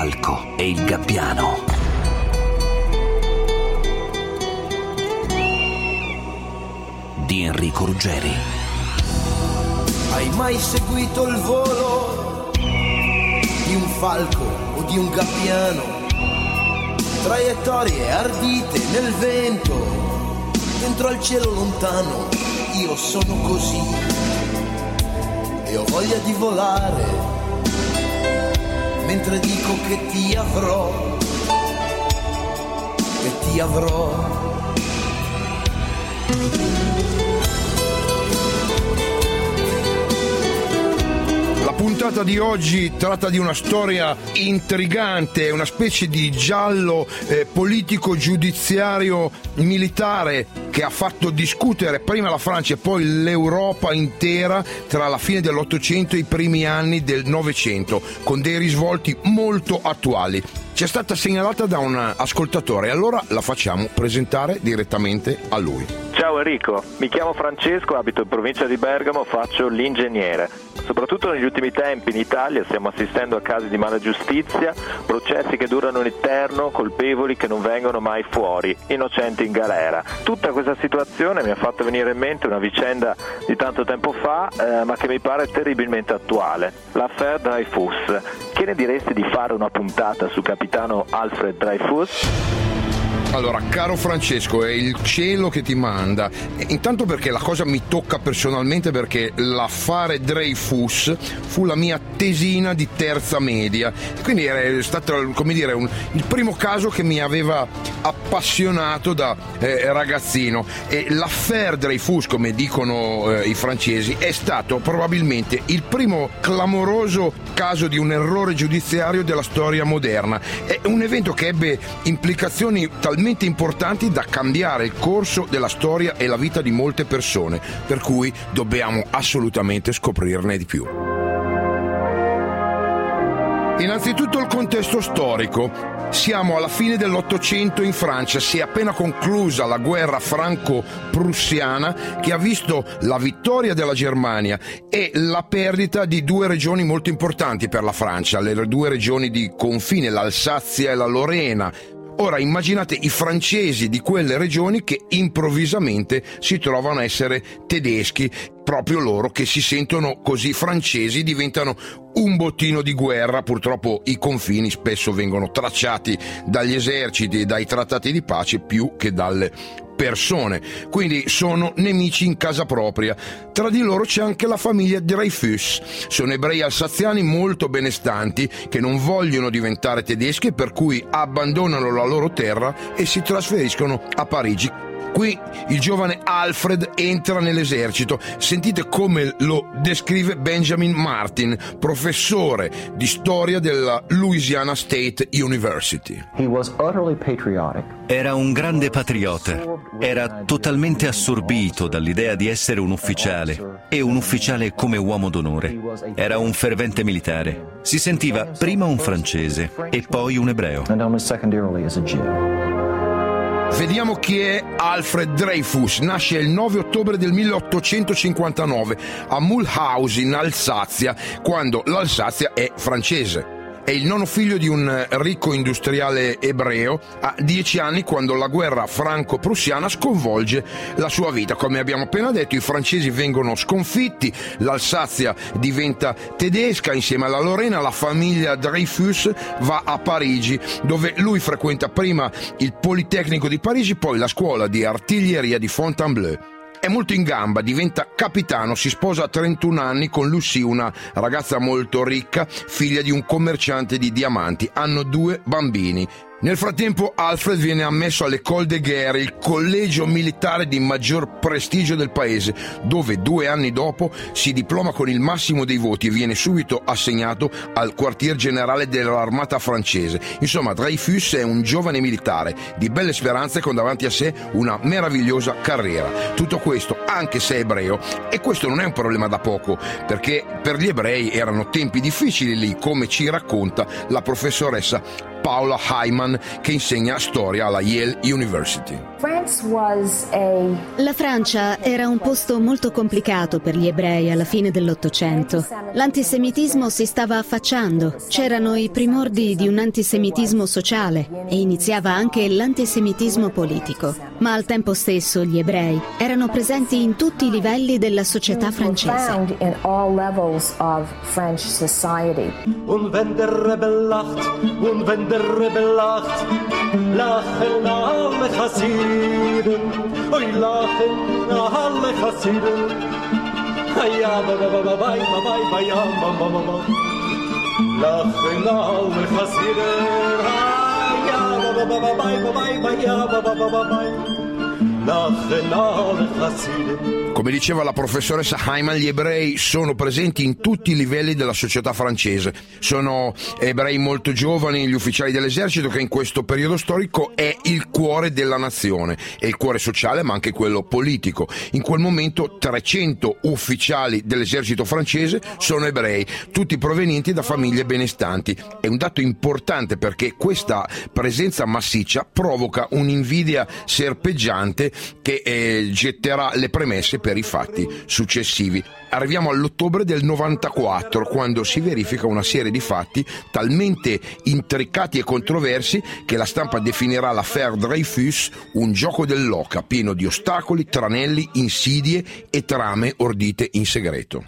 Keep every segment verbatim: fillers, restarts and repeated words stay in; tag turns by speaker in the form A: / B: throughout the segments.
A: falco e il gabbiano. Di Enrico Ruggeri.
B: Hai mai seguito il volo di un falco o di un gabbiano? Traiettorie ardite nel vento, dentro al cielo lontano. Io sono così e ho voglia di volare, mentre dico che ti avrò, che ti avrò.
C: La puntata di oggi tratta di una storia intrigante, una specie di giallo eh, politico giudiziario militare che ha fatto discutere prima la Francia e poi l'Europa intera tra la fine dell'Ottocento e i primi anni del Novecento, con dei risvolti molto attuali. Ci è stata segnalata da un ascoltatore, allora la facciamo presentare direttamente a lui.
D: Ciao Enrico, mi chiamo Francesco, abito in provincia di Bergamo, faccio l'ingegnere. Soprattutto negli ultimi tempi in Italia stiamo assistendo a casi di mala giustizia, processi che durano in eterno, colpevoli che non vengono mai fuori, innocenti in galera. Tutta questa situazione mi ha fatto venire in mente una vicenda di tanto tempo fa, eh, ma che mi pare terribilmente attuale, l'affaire Dreyfus. Che ne diresti di fare una puntata su capitano Alfred Dreyfus?
C: Allora, caro Francesco, è il cielo che ti manda. Intanto perché la cosa mi tocca personalmente, perché l'affare Dreyfus fu la mia tesina di terza media. Quindi è stato, come dire, un, il primo caso che mi aveva appassionato da eh, ragazzino. E l'affaire Dreyfus, come dicono eh, i francesi, è stato probabilmente il primo clamoroso caso di un errore giudiziario della storia moderna. È un evento che ebbe implicazioni talmente importanti da cambiare il corso della storia e la vita di molte persone, per cui dobbiamo assolutamente scoprirne di più. Innanzitutto il contesto storico. Siamo alla fine dell'Ottocento in Francia, si è appena conclusa la guerra franco-prussiana che ha visto la vittoria della Germania e la perdita di due regioni molto importanti per la Francia, le due regioni di confine, l'Alsazia e la Lorena. Ora immaginate i francesi di quelle regioni che improvvisamente si trovano a essere tedeschi, proprio loro che si sentono così francesi diventano un bottino di guerra. Purtroppo i confini spesso vengono tracciati dagli eserciti e dai trattati di pace più che dalle persone, quindi sono nemici in casa propria. Tra di loro c'è anche la famiglia Dreyfus, sono ebrei alsaziani molto benestanti che non vogliono diventare tedeschi e per cui abbandonano la loro terra e si trasferiscono a Parigi. Qui il giovane Alfred entra nell'esercito. Sentite come lo descrive Benjamin Martin, professore di storia della Louisiana State University.
E: Era un grande patriota, era totalmente assorbito dall'idea di essere un ufficiale, e un ufficiale come uomo d'onore. Era un fervente militare. Si sentiva prima un francese e poi un ebreo.
C: Vediamo chi è Alfred Dreyfus. Nasce il nove ottobre del milleottocentocinquantanove a Mulhouse in Alsazia, quando l'Alsazia è francese. È il nono figlio di un ricco industriale ebreo. Ha dieci anni quando la guerra franco-prussiana sconvolge la sua vita. Come abbiamo appena detto, i francesi vengono sconfitti, l'Alsazia diventa tedesca, insieme alla Lorena la famiglia Dreyfus va a Parigi, dove lui frequenta prima il Politecnico di Parigi, poi la scuola di artiglieria di Fontainebleau. È molto in gamba, diventa capitano, si sposa a trentuno anni con Lucie, una ragazza molto ricca, figlia di un commerciante di diamanti. Hanno due bambini. Nel frattempo Alfred viene ammesso all'École de Guerre, il collegio militare di maggior prestigio del paese, dove due anni dopo si diploma con il massimo dei voti e viene subito assegnato al quartier generale dell'armata francese. Insomma, Dreyfus è un giovane militare di belle speranze con davanti a sé una meravigliosa carriera. Tutto questo anche se è ebreo, e questo non è un problema da poco, perché per gli ebrei erano tempi difficili lì, come ci racconta la professoressa Paula Hyman, che insegna storia alla Yale University.
F: La Francia era un posto molto complicato per gli ebrei alla fine dell'Ottocento. L'antisemitismo si stava affacciando, c'erano i primordi di un antisemitismo sociale e iniziava anche l'antisemitismo politico. Ma al tempo stesso gli ebrei erano presenti in tutti i livelli della società francese.
G: Und wenn der Rebel lacht, und wenn der Rebel lacht, lachen alle Chassiden, oi lachen alle Chassiden. Ja, ba ba ba ba ba ba ba ba ja, ba ba ba ba. Lachen alle Chassiden, ja, ba ba ba ba ba ba ba ja, ba ba ba ba ba. Lachen alle Chassiden.
C: Come diceva la professoressa Hyman, gli ebrei sono presenti in tutti i livelli della società francese. Sono ebrei molto giovani, gli ufficiali dell'esercito, che in questo periodo storico è il cuore della nazione, è il cuore sociale ma anche quello politico. In quel momento trecento ufficiali dell'esercito francese sono ebrei, tutti provenienti da famiglie benestanti. È un dato importante perché questa presenza massiccia provoca un'invidia serpeggiante che eh, getterà le premesse per i fatti successivi. Arriviamo all'ottobre del novantaquattro, quando si verifica una serie di fatti talmente intricati e controversi che la stampa definirà l'affaire Dreyfus un gioco dell'oca pieno di ostacoli, tranelli, insidie e trame ordite in segreto.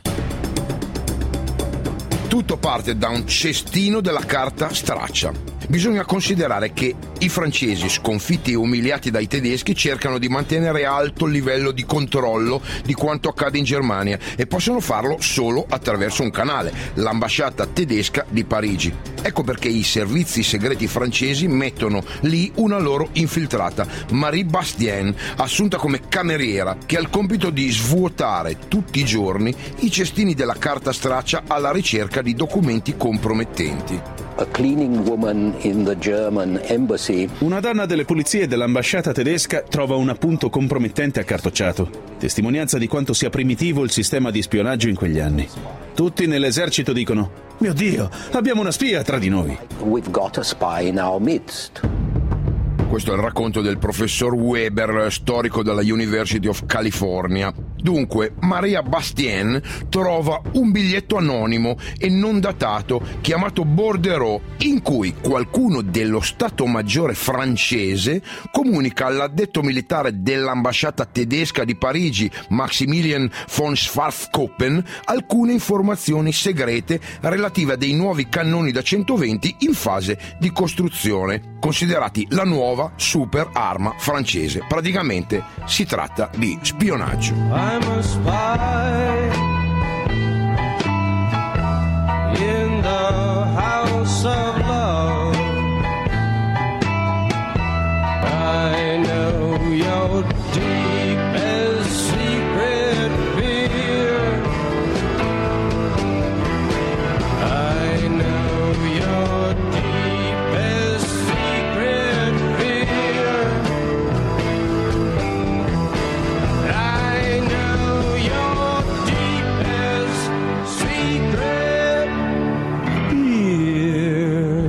C: Tutto parte da un cestino della carta straccia. Bisogna considerare che i francesi, sconfitti e umiliati dai tedeschi, cercano di mantenere alto il livello di controllo di quanto accade in Germania e possono farlo solo attraverso un canale, l'ambasciata tedesca di Parigi. Ecco perché i servizi segreti francesi mettono lì una loro infiltrata, Marie Bastien, assunta come cameriera, che ha il compito di svuotare tutti i giorni i cestini della carta straccia alla ricerca di documenti compromettenti.
H: A cleaning woman in the German embassy.
I: Una donna delle pulizie dell'ambasciata tedesca trova un appunto compromettente accartocciato, testimonianza di quanto sia primitivo il sistema di spionaggio in quegli anni. Tutti nell'esercito dicono: mio Dio, abbiamo una spia tra di noi.
H: We've got a spy in our midst.
C: Questo è il racconto del professor Weber, storico della University of California. Dunque, Maria Bastien trova un biglietto anonimo e non datato chiamato Bordereau, in cui qualcuno dello Stato Maggiore francese comunica all'addetto militare dell'ambasciata tedesca di Parigi, Maximilien von Schwarzkoppen, alcune informazioni segrete relative a dei nuovi cannoni da centoventi in fase di costruzione, considerati la nuova super arma francese. Praticamente si tratta di spionaggio.
G: I'm a spy in the house of love. I know your deepest secret fear. I know your deepest secret fear. I know your deepest secret fear.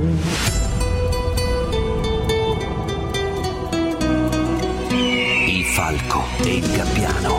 A: Il falco e il gabbiano.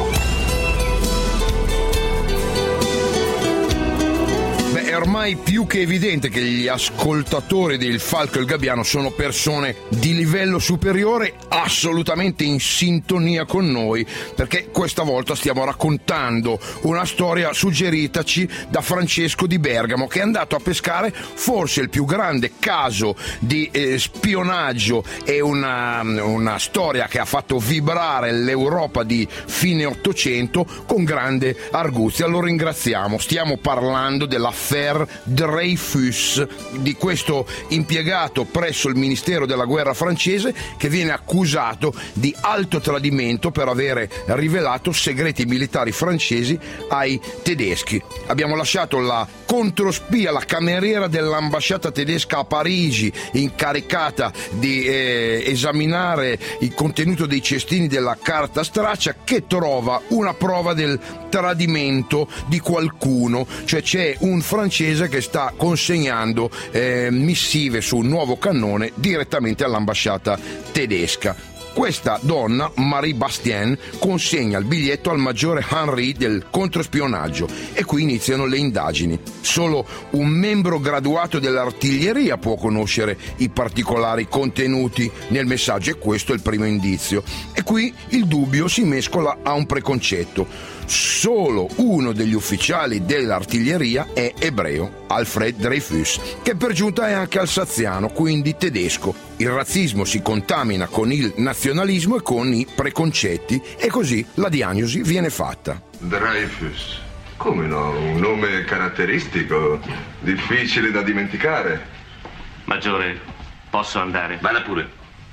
C: Beh, è ormai più che evidente che gli ascoltatori del Falco e il Gabbiano sono persone di livello superiore, assolutamente in sintonia con noi, perché questa volta stiamo raccontando una storia suggeritaci da Francesco di Bergamo, che è andato a pescare forse il più grande caso di eh, spionaggio e una, una storia che ha fatto vibrare l'Europa di fine Ottocento con grande arguzia. Lo ringraziamo. Stiamo parlando dell'affaire Dreyfus, di questo impiegato presso il Ministero della Guerra francese che viene accusato di alto tradimento per avere rivelato segreti militari francesi ai tedeschi. Abbiamo lasciato la controspia, la cameriera dell'ambasciata tedesca a Parigi, incaricata di eh, esaminare il contenuto dei cestini della carta straccia, che trova una prova del tradimento di qualcuno, cioè c'è un francese francese che sta consegnando eh, missive su un nuovo cannone direttamente all'ambasciata tedesca. Questa donna, Marie Bastien, consegna il biglietto al maggiore Henry del controspionaggio e qui iniziano le indagini. Solo un membro graduato dell'artiglieria può conoscere i particolari contenuti nel messaggio e questo è il primo indizio. E qui il dubbio si mescola a un preconcetto. Solo uno degli ufficiali dell'artiglieria è ebreo, Alfred Dreyfus, che per giunta è anche alsaziano, quindi tedesco. Il razzismo si contamina con il nazionalismo e con i preconcetti e così la diagnosi viene fatta.
J: Dreyfus, come no? Un nome caratteristico, difficile da dimenticare.
K: Maggiore, posso andare?
A: Vada pure.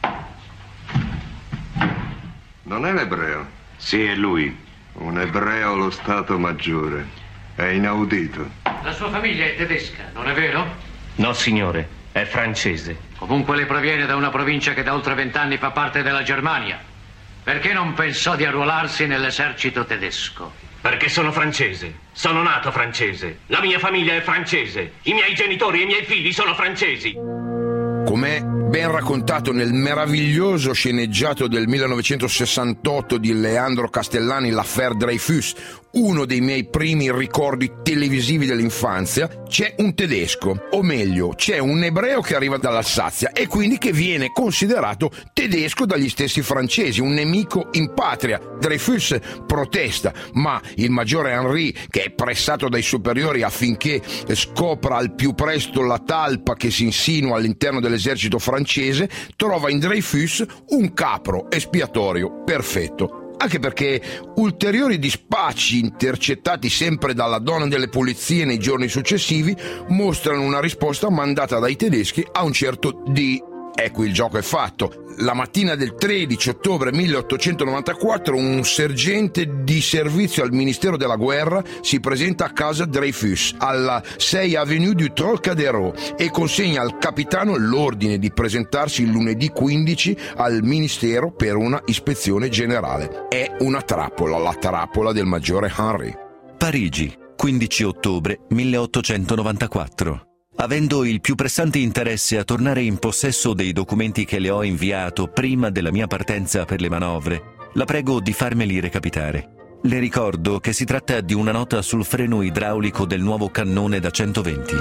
J: Non è l'ebreo?
K: Sì, è lui.
J: Un ebreo allo Stato Maggiore. È inaudito.
L: La sua famiglia è tedesca, non è vero?
K: No, signore, è francese.
L: Comunque lei proviene da una provincia che da oltre vent'anni fa parte della Germania. Perché non pensò di arruolarsi nell'esercito tedesco?
K: Perché sono francese. Sono nato francese. La mia famiglia è francese. I miei genitori e i miei figli sono francesi.
C: Com'è ben raccontato nel meraviglioso sceneggiato del millenovecentosessantotto di Leandro Castellani, L'Affaire Dreyfus, uno dei miei primi ricordi televisivi dell'infanzia, c'è un tedesco, o meglio, c'è un ebreo che arriva dall'Alsazia e quindi che viene considerato tedesco dagli stessi francesi, un nemico in patria. Dreyfus protesta, ma il maggiore Henry, che è pressato dai superiori affinché scopra al più presto la talpa che si insinua all'interno dell'esercito francese, trova in Dreyfus un capro espiatorio perfetto. Anche perché ulteriori dispacci intercettati sempre dalla donna delle pulizie nei giorni successivi mostrano una risposta mandata dai tedeschi a un certo D. Ecco, il gioco è fatto. La mattina del tredici ottobre milleottocentonovantaquattro un sergente di servizio al Ministero della Guerra si presenta a casa Dreyfus alla sei Avenue du Trocadéro e consegna al capitano l'ordine di presentarsi il lunedì quindici al Ministero per una ispezione generale. È una trappola, la trappola del maggiore Henry.
E: Parigi, quindici ottobre milleottocentonovantaquattro. Avendo il più pressante interesse a tornare in possesso dei documenti che le ho inviato prima della mia partenza per le manovre, la prego di farmeli recapitare. Le ricordo che si tratta di una nota sul freno idraulico del nuovo cannone da centoventi.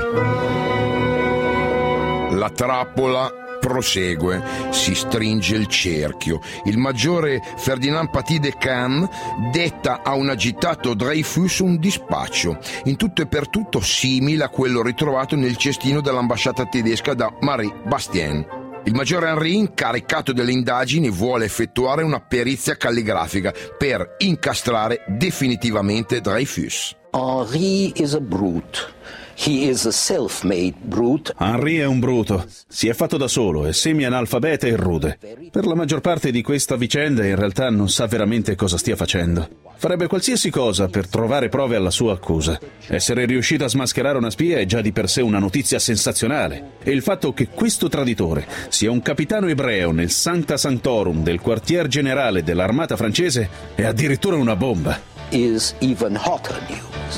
C: La trappola prosegue, si stringe il cerchio. Il maggiore Ferdinand Paty de Cahn detta a un agitato Dreyfus un dispaccio, in tutto e per tutto simile a quello ritrovato nel cestino dell'ambasciata tedesca da Marie Bastien. Il maggiore Henry, incaricato delle indagini, vuole effettuare una perizia calligrafica per incastrare definitivamente Dreyfus.
H: Henry is a brute. He is a self-made brute.
I: Henry è un bruto. Si è fatto da solo, è semi-analfabeta e rude. Per la maggior parte di questa vicenda in realtà non sa veramente cosa stia facendo. Farebbe qualsiasi cosa per trovare prove alla sua accusa. Essere riuscito a smascherare una spia è già di per sé una notizia sensazionale. E il fatto che questo traditore sia un capitano ebreo nel Sancta Sanctorum del quartier generale dell'armata francese è addirittura una bomba.
H: Is even hotter news.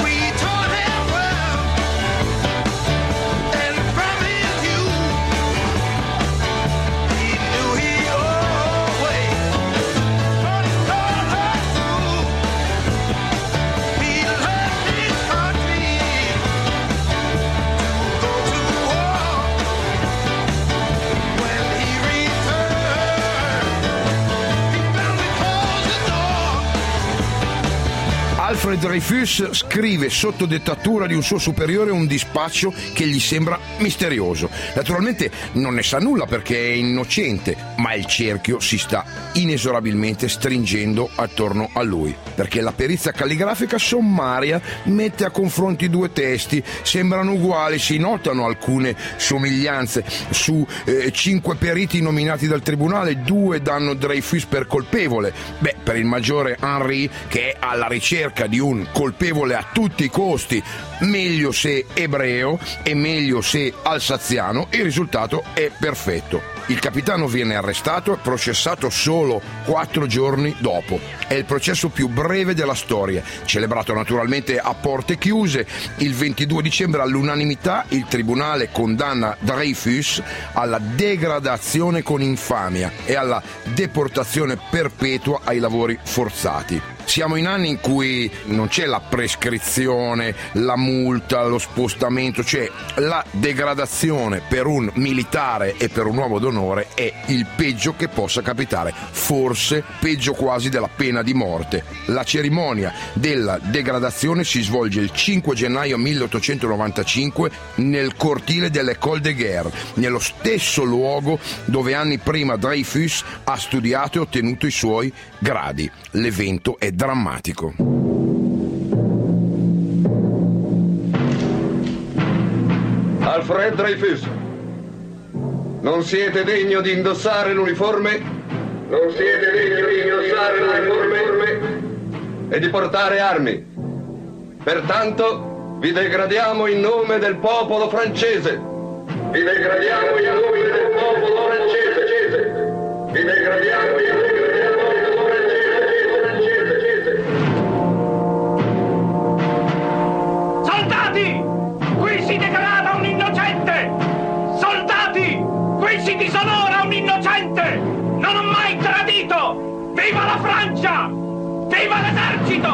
C: Alfred Dreyfus scrive sotto dettatura di un suo superiore un dispaccio che gli sembra misterioso. Naturalmente non ne sa nulla perché è innocente, ma il cerchio si sta inesorabilmente stringendo attorno a lui, perché la perizia calligrafica sommaria mette a confronto i due testi, sembrano uguali, si notano alcune somiglianze. Su eh, cinque periti nominati dal tribunale, due danno Dreyfus per colpevole. Beh, per il maggiore Henry, che è alla ricerca cerca di un colpevole a tutti i costi, meglio se ebreo e meglio se alsaziano. Il risultato è perfetto. Il capitano viene arrestato e processato solo quattro giorni dopo. È il processo più breve della storia, celebrato naturalmente a porte chiuse. Il ventidue dicembre all'unanimità il tribunale condanna Dreyfus alla degradazione con infamia e alla deportazione perpetua ai lavori forzati. Siamo in anni in cui non c'è la prescrizione, la multa, lo spostamento, cioè la degradazione per un militare e per un uomo d'onore è il peggio che possa capitare, forse peggio quasi della pena di morte. La cerimonia della degradazione si svolge il cinque gennaio milleottocentonovantacinque nel cortile dell'École de Guerre, nello stesso luogo dove anni prima Dreyfus ha studiato e ottenuto i suoi gradi. L'evento è drammatico.
J: Alfred Dreyfus, non siete degno di indossare l'uniforme? Non siete degno di indossare l'uniforme e di portare armi. Pertanto vi degradiamo in nome del popolo francese. Vi degradiamo in nome del popolo francese. Vi degradiamo in nome del popolo francese.
K: Soldati! Qui si degrada un innocente! Soldati! Qui si disonora un innocente! Non ho mai tradito! Viva la Francia! Viva l'esercito!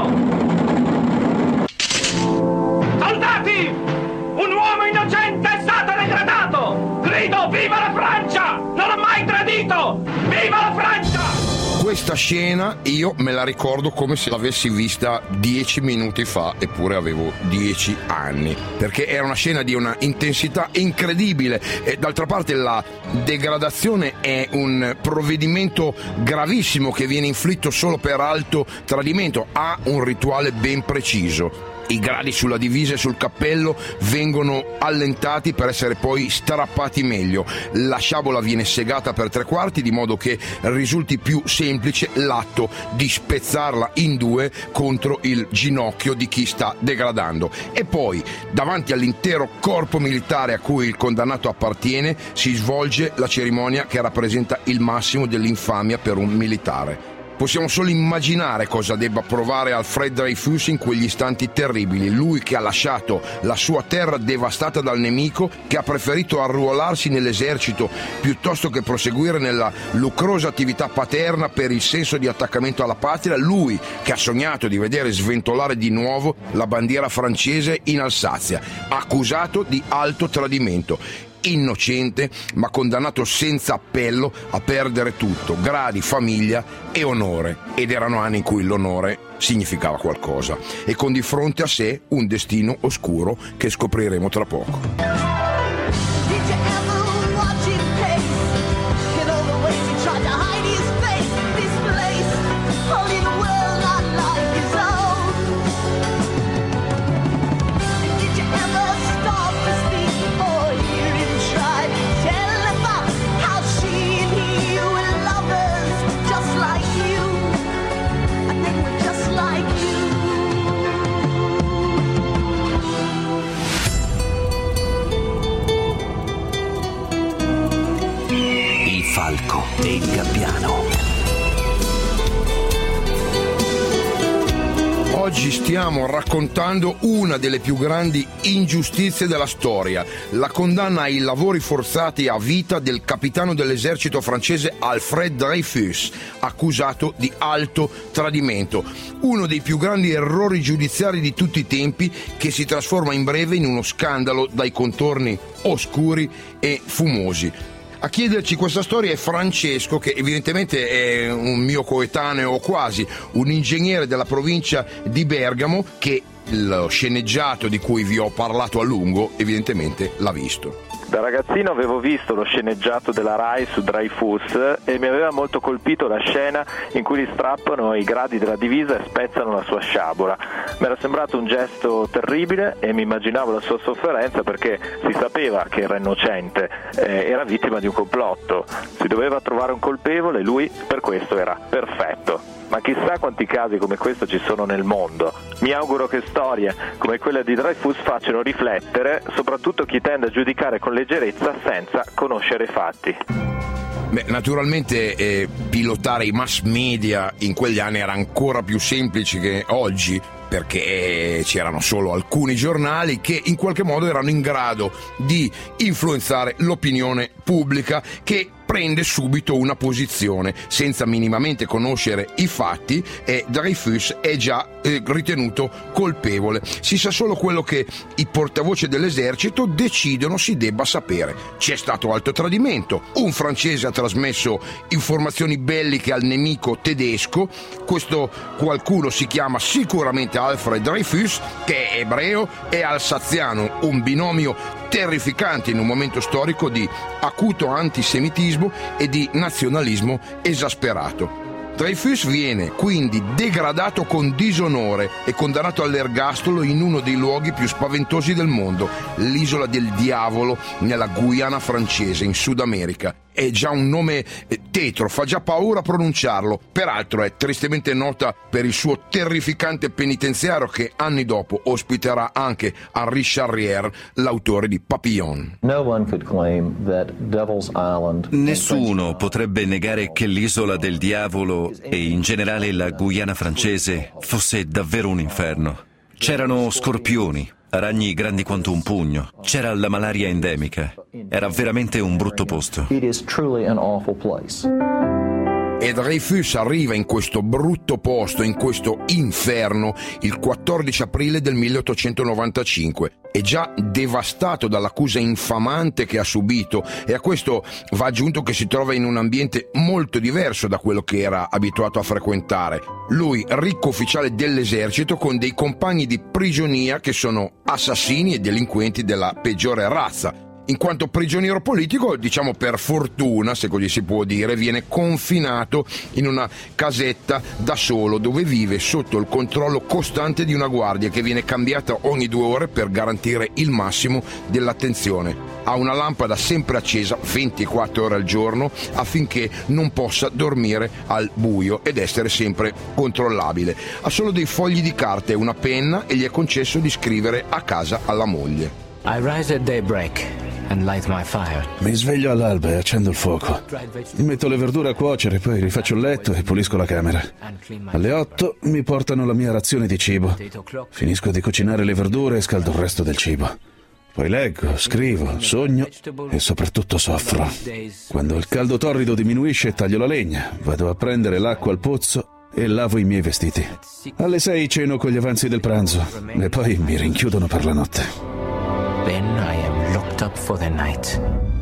K: Soldati! Un uomo innocente è stato degradato! Grido viva la Francia! Non ho mai tradito! Viva la Francia!
C: Questa scena io me la ricordo come se l'avessi vista dieci minuti fa, eppure avevo dieci anni, perché era una scena di una intensità incredibile e d'altra parte la degradazione è un provvedimento gravissimo che viene inflitto solo per alto tradimento, ha un rituale ben preciso. I gradi sulla divisa e sul cappello vengono allentati per essere poi strappati meglio. La sciabola viene segata per tre quarti di modo che risulti più semplice l'atto di spezzarla in due contro il ginocchio di chi sta degradando. E poi, davanti all'intero corpo militare a cui il condannato appartiene, si svolge la cerimonia che rappresenta il massimo dell'infamia per un militare. Possiamo solo immaginare cosa debba provare Alfred Dreyfus in quegli istanti terribili, lui che ha lasciato la sua terra devastata dal nemico, che ha preferito arruolarsi nell'esercito piuttosto che proseguire nella lucrosa attività paterna per il senso di attaccamento alla patria, lui che ha sognato di vedere sventolare di nuovo la bandiera francese in Alsazia, accusato di alto tradimento. Innocente, ma condannato senza appello a perdere tutto, gradi, famiglia e onore. Ed erano anni in cui l'onore significava qualcosa. E con di fronte a sé un destino oscuro che scopriremo tra poco.
A: Falco e il Gabbiano.
C: Oggi stiamo raccontando una delle più grandi ingiustizie della storia, la condanna ai lavori forzati a vita del capitano dell'esercito francese Alfred Dreyfus, accusato di alto tradimento, uno dei più grandi errori giudiziari di tutti i tempi che si trasforma in breve in uno scandalo dai contorni oscuri e fumosi. A chiederci questa storia è Francesco, che evidentemente è un mio coetaneo o quasi, un ingegnere della provincia di Bergamo che lo sceneggiato di cui vi ho parlato a lungo evidentemente l'ha visto.
D: Da ragazzino avevo visto lo sceneggiato della Rai su Dreyfus e mi aveva molto colpito la scena in cui gli strappano i gradi della divisa e spezzano la sua sciabola. Mi era sembrato un gesto terribile e mi immaginavo la sua sofferenza perché si sapeva che era innocente, eh, era vittima di un complotto, si doveva trovare un colpevole e lui per questo era perfetto. ma chissà quanti casi come questo ci sono nel mondo. Mi auguro che storie come quella di Dreyfus facciano riflettere soprattutto chi tende a giudicare con leggerezza senza conoscere i fatti.
C: Beh, naturalmente eh, pilotare i mass media in quegli anni era ancora più semplice che oggi, perché c'erano solo alcuni giornali che in qualche modo erano in grado di influenzare l'opinione pubblica, che prende subito una posizione senza minimamente conoscere i fatti, e Dreyfus è già eh, ritenuto colpevole. Si sa solo quello che i portavoce dell'esercito decidono si debba sapere. C'è stato alto tradimento, un francese ha trasmesso informazioni belliche al nemico tedesco, questo qualcuno si chiama sicuramente Alfred Dreyfus, che è ebreo e alsaziano, un binomio terrificante in un momento storico di acuto antisemitismo e di nazionalismo esasperato. Dreyfus viene quindi degradato con disonore e condannato all'ergastolo in uno dei luoghi più spaventosi del mondo, l'isola del Diavolo nella Guyana francese in Sud America. È già un nome tetro, fa già paura pronunciarlo. Peraltro è tristemente nota per il suo terrificante penitenziario che anni dopo ospiterà anche Henri Charrière, l'autore di Papillon.
E: Nessuno potrebbe negare che l'isola del Diavolo e in generale la Guyana francese fosse davvero un inferno. C'erano scorpioni, ragni grandi quanto un pugno, c'era la malaria endemica. Era veramente un brutto posto.
C: E Dreyfus arriva in questo brutto posto, in questo inferno, il quattordici aprile del milleottocentonovantacinque. È già devastato dall'accusa infamante che ha subito, e a questo va aggiunto che si trova in un ambiente molto diverso da quello che era abituato a frequentare. Lui, ricco ufficiale dell'esercito, con dei compagni di prigionia che sono assassini e delinquenti della peggiore razza. In quanto prigioniero politico, diciamo per fortuna, se così si può dire, viene confinato in una casetta da solo, dove vive sotto il controllo costante di una guardia che viene cambiata ogni due ore per garantire il massimo dell'attenzione. Ha una lampada sempre accesa ventiquattro ore al giorno affinché non possa dormire al buio ed essere sempre controllabile. Ha solo dei fogli di carta e una penna e gli è concesso di scrivere a casa alla moglie.
A: I rise at daybreak and light my fire.
I: Mi sveglio all'alba e accendo il fuoco. Mi metto le verdure a cuocere, poi rifaccio il letto e pulisco la camera. Alle otto mi portano la mia razione di cibo. Finisco di cucinare le verdure e scaldo il resto del cibo. Poi leggo, scrivo, sogno e soprattutto soffro. Quando il caldo torrido diminuisce, taglio la legna, vado a prendere l'acqua al pozzo e lavo i miei vestiti. Alle sei ceno con gli avanzi del pranzo e poi mi rinchiudono per la notte.
A: Then I am locked up for the night.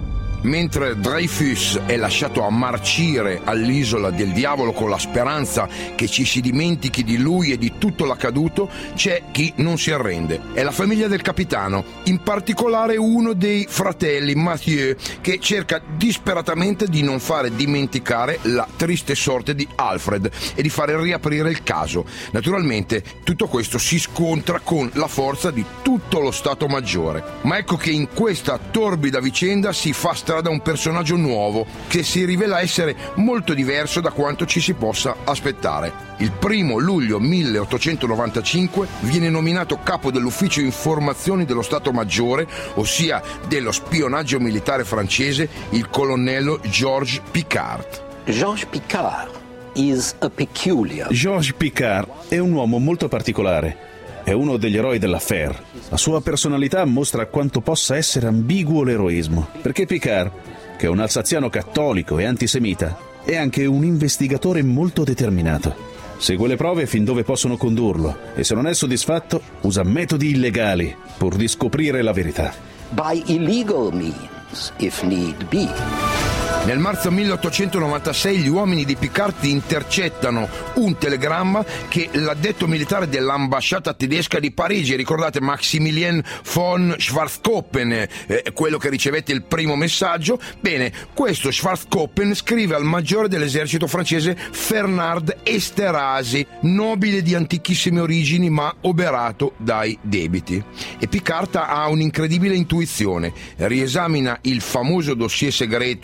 C: Mentre Dreyfus è lasciato a marcire all'isola del Diavolo con la speranza che ci si dimentichi di lui e di tutto l'accaduto, c'è chi non si arrende. È la famiglia del capitano, in particolare uno dei fratelli, Mathieu, che cerca disperatamente di non fare dimenticare la triste sorte di Alfred e di fare riaprire il caso. Naturalmente tutto questo si scontra con la forza di tutto lo Stato Maggiore. Ma ecco che in questa torbida vicenda si fa strada da un personaggio nuovo che si rivela essere molto diverso da quanto ci si possa aspettare. Il primo luglio milleottocentonovantacinque viene nominato capo dell'ufficio informazioni dello Stato Maggiore, ossia dello spionaggio militare francese, il colonnello Georges Picquart.
H: Georges Picquart is a peculiar.
I: Georges Picquart è un uomo molto particolare. È uno degli eroi dell'affaire. La sua personalità mostra quanto possa essere ambiguo l'eroismo, perché Picquart, che è un alsaziano cattolico e antisemita, è anche un investigatore molto determinato. Segue le prove fin dove possono condurlo e se non è soddisfatto usa metodi illegali pur di scoprire la verità.
H: By illegal means, if need be.
C: Nel marzo milleottocentonovantasei gli uomini di Picquart intercettano un telegramma che l'addetto militare dell'ambasciata tedesca di Parigi, ricordate Maximilien von Schwarzkoppen, eh, quello che ricevette il primo messaggio, bene, questo Schwarzkoppen scrive al maggiore dell'esercito francese Fernand Esterhazy, nobile di antichissime origini ma oberato dai debiti. E Picquart ha un'incredibile intuizione, riesamina il famoso dossier segreto che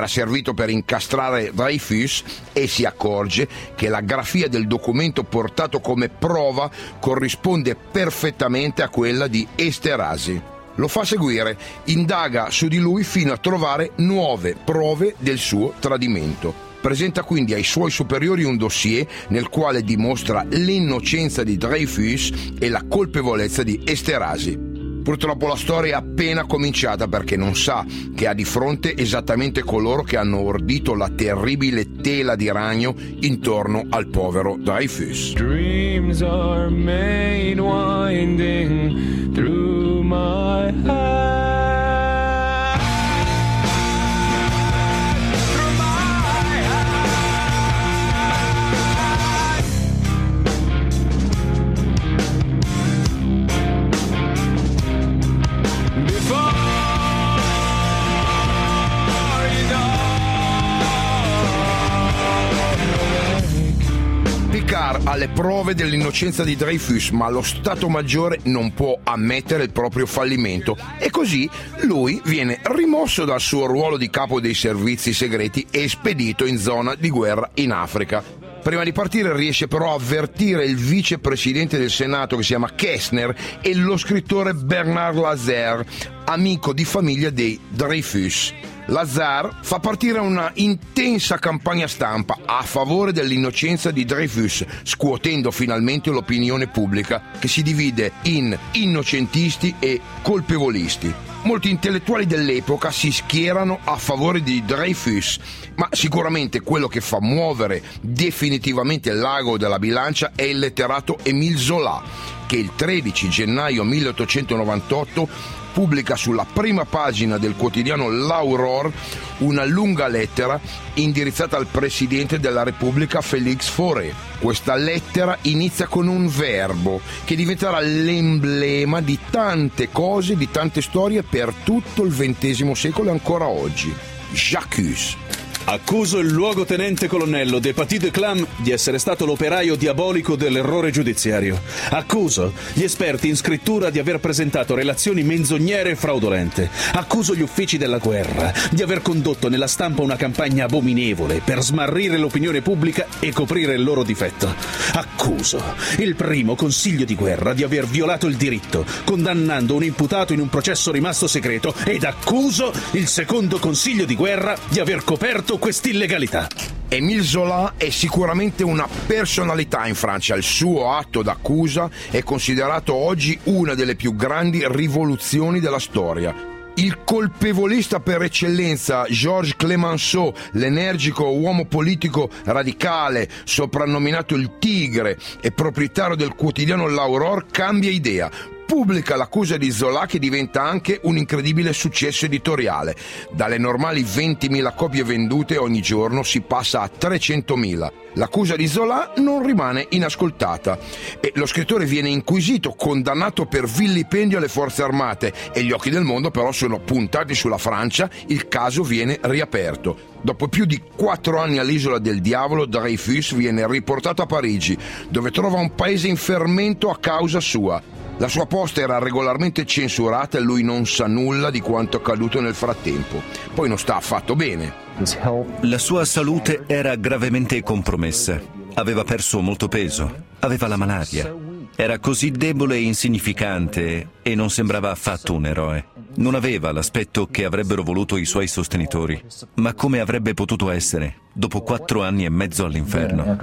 C: era servito per incastrare Dreyfus e si accorge che la grafia del documento portato come prova corrisponde perfettamente a quella di Esterhazy. Lo fa seguire, indaga su di lui fino a trovare nuove prove del suo tradimento. Presenta quindi ai suoi superiori un dossier nel quale dimostra l'innocenza di Dreyfus e la colpevolezza di Esterhazy. Purtroppo la storia è appena cominciata perché non sa che ha di fronte esattamente coloro che hanno ordito la terribile tela di ragno intorno al povero Dreyfus.
M: Dreams are made winding through my head.
C: Picard ha le prove dell'innocenza di Dreyfus, ma lo Stato Maggiore non può ammettere il proprio fallimento e così lui viene rimosso dal suo ruolo di capo dei servizi segreti e spedito in zona di guerra in Africa. Prima di partire riesce però a avvertire il vicepresidente del Senato che si chiama Kessner e lo scrittore Bernard Lazare, amico di famiglia dei Dreyfus. Lazare fa partire una intensa campagna stampa a favore dell'innocenza di Dreyfus, scuotendo finalmente l'opinione pubblica che si divide in innocentisti e colpevolisti. Molti intellettuali dell'epoca si schierano a favore di Dreyfus, ma sicuramente quello che fa muovere definitivamente l'ago della bilancia è il letterato Émile Zola, che il tredici gennaio milleottocentonovantotto pubblica sulla prima pagina del quotidiano L'Aurore una lunga lettera indirizzata al presidente della Repubblica Félix Fauré. Questa lettera inizia con un verbo che diventerà l'emblema di tante cose, di tante storie per tutto il ventesimo secolo e ancora oggi. J'accuse.
I: Accuso il luogotenente colonnello de Paty de Clam di essere stato l'operaio diabolico dell'errore giudiziario. Accuso gli esperti in scrittura di aver presentato relazioni menzognere e fraudolente. Accuso gli uffici della guerra di aver condotto nella stampa una campagna abominevole per smarrire l'opinione pubblica e coprire il loro difetto. Accuso il primo consiglio di guerra di aver violato il diritto, condannando un imputato in un processo rimasto segreto, ed accuso il secondo consiglio di guerra di aver coperto quest'illegalità.
C: Émile Zola è sicuramente una personalità in Francia. Il suo atto d'accusa è considerato oggi una delle più grandi rivoluzioni della storia. Il colpevolista per eccellenza, Georges Clemenceau, l'energico uomo politico radicale, soprannominato il Tigre e proprietario del quotidiano L'Aurore, cambia idea. Pubblica l'accusa di Zola che diventa anche un incredibile successo editoriale. Dalle normali ventimila copie vendute ogni giorno si passa a trecentomila. L'accusa di Zola non rimane inascoltata e lo scrittore viene inquisito, condannato per vilipendio alle forze armate e gli occhi del mondo però sono puntati sulla Francia. Il caso viene riaperto. Dopo più di quattro anni all'Isola del Diavolo, Dreyfus viene riportato a Parigi, dove trova un paese in fermento a causa sua. La sua posta era regolarmente censurata e lui non sa nulla di quanto accaduto nel frattempo. Poi non sta affatto bene.
E: La sua salute era gravemente compromessa. Aveva perso molto peso. Aveva la malaria. Era così debole e insignificante e non sembrava affatto un eroe. Non aveva l'aspetto che avrebbero voluto i suoi sostenitori. Ma come avrebbe potuto essere dopo quattro anni e mezzo all'inferno?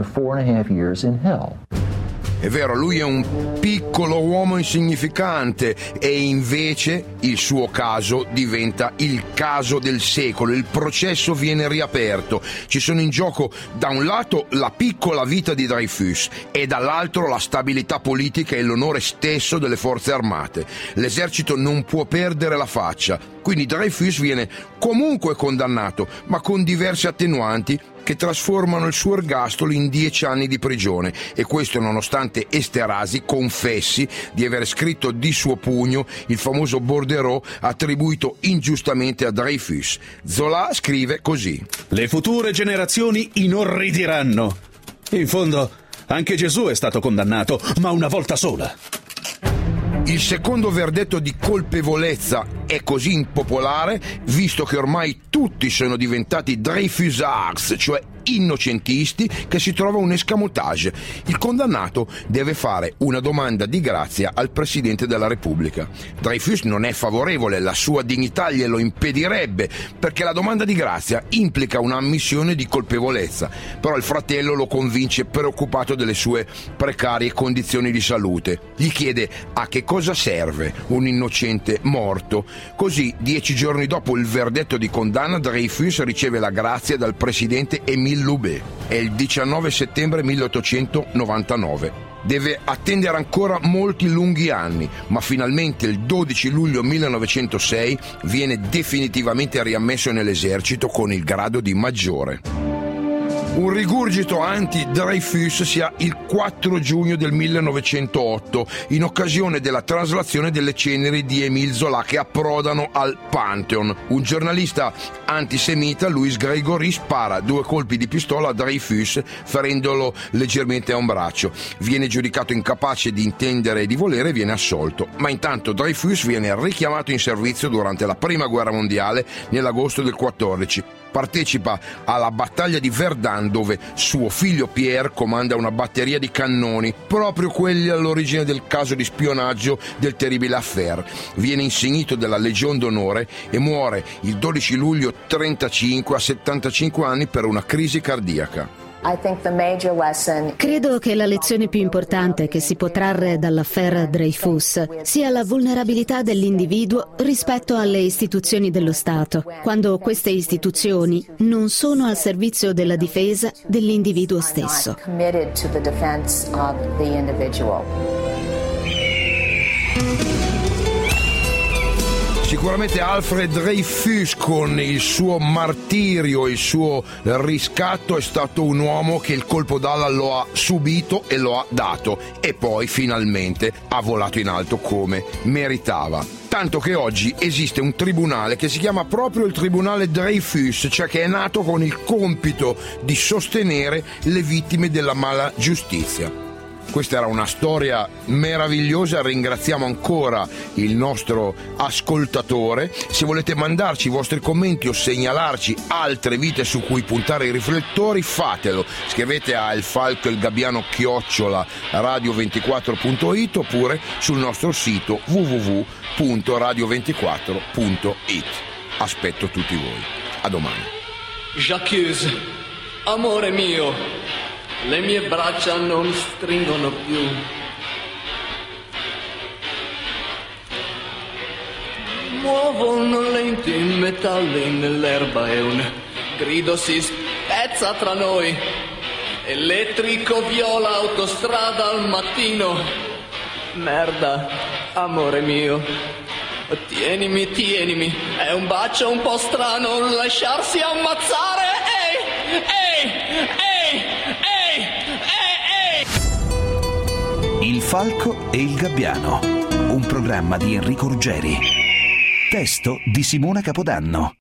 C: È vero, lui è un piccolo uomo insignificante e invece il suo caso diventa il caso del secolo. Il processo viene riaperto. Ci sono in gioco da un lato la piccola vita di Dreyfus e dall'altro la stabilità politica e l'onore stesso delle forze armate. L'esercito non può perdere la faccia. Quindi Dreyfus viene comunque condannato, ma con diverse attenuanti che trasformano il suo ergastolo in dieci anni di prigione, e questo nonostante Esterhazy confessi di aver scritto di suo pugno il famoso bordereau attribuito ingiustamente a Dreyfus. Zola scrive così:
I: le future generazioni inorridiranno. In fondo, anche Gesù è stato condannato, ma una volta sola.
C: Il secondo verdetto di colpevolezza è così impopolare visto che ormai tutti sono diventati Dreyfusards, cioè innocentisti, che si trova un escamotage. Il condannato deve fare una domanda di grazia al Presidente della Repubblica. Dreyfus non è favorevole, la sua dignità glielo impedirebbe, perché la domanda di grazia implica un'ammissione di colpevolezza, però il fratello lo convince, preoccupato delle sue precarie condizioni di salute. Gli chiede a che cosa serve un innocente morto. Così, dieci giorni dopo il verdetto di condanna, Dreyfus riceve la grazia dal presidente Émile Loubet. È il diciannove settembre milleottocentonovantanove. Deve attendere ancora molti lunghi anni, ma finalmente il dodici luglio millenovecentosei viene definitivamente riammesso nell'esercito con il grado di maggiore. Un rigurgito anti-Dreyfus si ha il quattro giugno del millenovecentootto, in occasione della traslazione delle ceneri di Émile Zola che approdano al Pantheon. Un giornalista antisemita, Louis Grégory, spara due colpi di pistola a Dreyfus, ferendolo leggermente a un braccio. Viene giudicato incapace di intendere e di volere e viene assolto. Ma intanto Dreyfus viene richiamato in servizio durante la Prima Guerra Mondiale nell'agosto del quattordici. Partecipa alla battaglia di Verdun, dove suo figlio Pierre comanda una batteria di cannoni, proprio quelli all'origine del caso di spionaggio del terribile Affaire. Viene insignito della Legion d'Onore e muore il dodici luglio trentacinque a settantacinque anni per una crisi cardiaca.
F: Credo che la lezione più importante che si può trarre dall'affaire Dreyfus sia la vulnerabilità dell'individuo rispetto alle istituzioni dello Stato, quando queste istituzioni non sono al servizio della difesa dell'individuo stesso.
C: Sicuramente Alfred Dreyfus, con il suo martirio, il suo riscatto, è stato un uomo che il colpo d'ala lo ha subito e lo ha dato, e poi finalmente ha volato in alto come meritava. Tanto che oggi esiste un tribunale che si chiama proprio il Tribunale Dreyfus, cioè che è nato con il compito di sostenere le vittime della mala giustizia. Questa era una storia meravigliosa, ringraziamo ancora il nostro ascoltatore. Se volete mandarci i vostri commenti o segnalarci altre vite su cui puntare i riflettori, fatelo. Scrivete a El Falco il Gabbiano chiocciola radio ventiquattro punto it oppure sul nostro sito w w w punto radio ventiquattro punto it. Aspetto tutti voi. A domani.
N: Jacques, amore mio, le mie braccia non stringono più. Muovono lenti metalli nell'erba e un grido si spezza tra noi. Elettrico viola autostrada al mattino. Merda, amore mio. Tienimi, tienimi. È un bacio un po' strano lasciarsi ammazzare. Ehi, ehi, ehi, ehi, ehi, ehi.
O: Il Falco e il Gabbiano, un programma di Enrico Ruggeri. Testo di Simona Capodanno.